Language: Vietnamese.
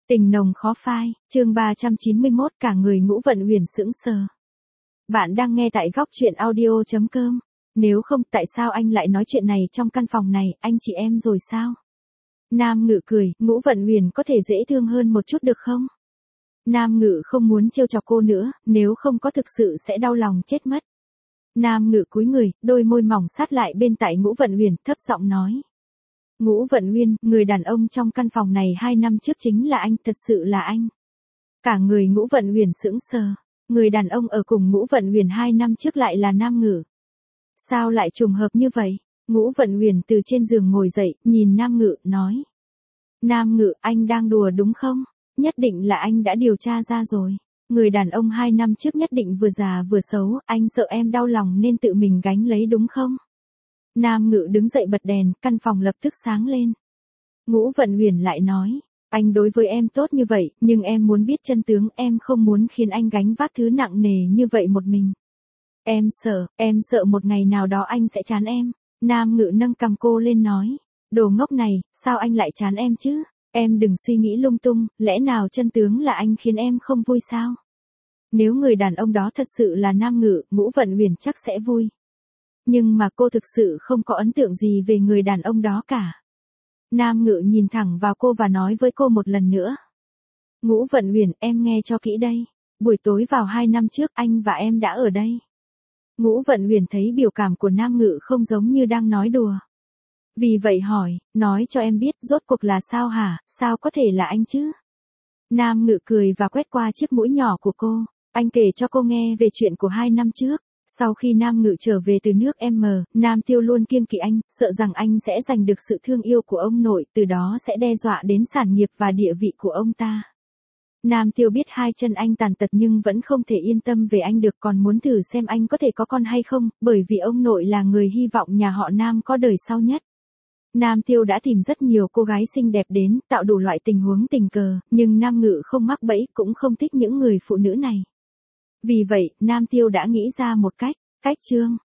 Tình nồng khó phai, chương 391 cả người Ngũ Vận Huyền sững sờ. Bạn đang nghe tại góc chuyện audio.com. Nếu không tại sao anh lại nói chuyện này trong căn phòng này, anh chị em rồi sao? Nam Ngự cười, Ngũ Vận Huyền có thể dễ thương hơn một chút được không? Nam Ngự không muốn trêu chọc cô nữa, nếu không có thực sự sẽ đau lòng chết mất. Nam Ngự cúi người, đôi môi mỏng sát lại bên tai Ngũ Vận Huyền, thấp giọng nói. Ngũ Vận Huyền, người đàn ông trong căn phòng này 2 năm trước chính là anh, thật sự là anh. Cả người Ngũ Vận Huyền sững sờ, người đàn ông ở cùng Ngũ Vận Huyền 2 năm trước lại là Nam Ngự. Sao lại trùng hợp như vậy? Ngũ Vận Huyền từ trên giường ngồi dậy, nhìn Nam Ngự, nói. Nam Ngự, anh đang đùa đúng không? Nhất định là anh đã điều tra ra rồi. Người đàn ông 2 năm trước nhất định vừa già vừa xấu, anh sợ em đau lòng nên tự mình gánh lấy đúng không? Nam Ngự đứng dậy bật đèn, căn phòng lập tức sáng lên. Ngũ Vận Huyền lại nói, anh đối với em tốt như vậy, nhưng em muốn biết chân tướng, em không muốn khiến anh gánh vác thứ nặng nề như vậy một mình. Em sợ một ngày nào đó anh sẽ chán em. Nam Ngự nâng cằm cô lên nói, đồ ngốc này, sao anh lại chán em chứ? Em đừng suy nghĩ lung tung, lẽ nào chân tướng là anh khiến em không vui sao? Nếu người đàn ông đó thật sự là Nam Ngự, Ngũ Vận Huyền chắc sẽ vui. Nhưng mà cô thực sự không có ấn tượng gì về người đàn ông đó cả. Nam Ngự nhìn thẳng vào cô và nói với cô một lần nữa. Ngũ Vận Huyền, em nghe cho kỹ đây. Buổi tối vào 2 năm trước anh và em đã ở đây. Ngũ Vận Huyền thấy biểu cảm của Nam Ngự không giống như đang nói đùa. Vì vậy hỏi, nói cho em biết rốt cuộc là sao hả, sao có thể là anh chứ? Nam Ngự cười và quét qua chiếc mũi nhỏ của cô. Anh kể cho cô nghe về chuyện của 2 năm trước. Sau khi Nam Ngự trở về từ nước M, Nam Tiêu luôn kiêng kỵ anh, sợ rằng anh sẽ giành được sự thương yêu của ông nội, từ đó sẽ đe dọa đến sản nghiệp và địa vị của ông ta. Nam Tiêu biết 2 chân anh tàn tật nhưng vẫn không thể yên tâm về anh được, còn muốn thử xem anh có thể có con hay không, bởi vì ông nội là người hy vọng nhà họ Nam có đời sau nhất. Nam Tiêu đã tìm rất nhiều cô gái xinh đẹp đến, tạo đủ loại tình huống tình cờ, nhưng Nam Ngự không mắc bẫy, cũng không thích những người phụ nữ này. Vì vậy, Nam Tiêu đã nghĩ ra một cách chương.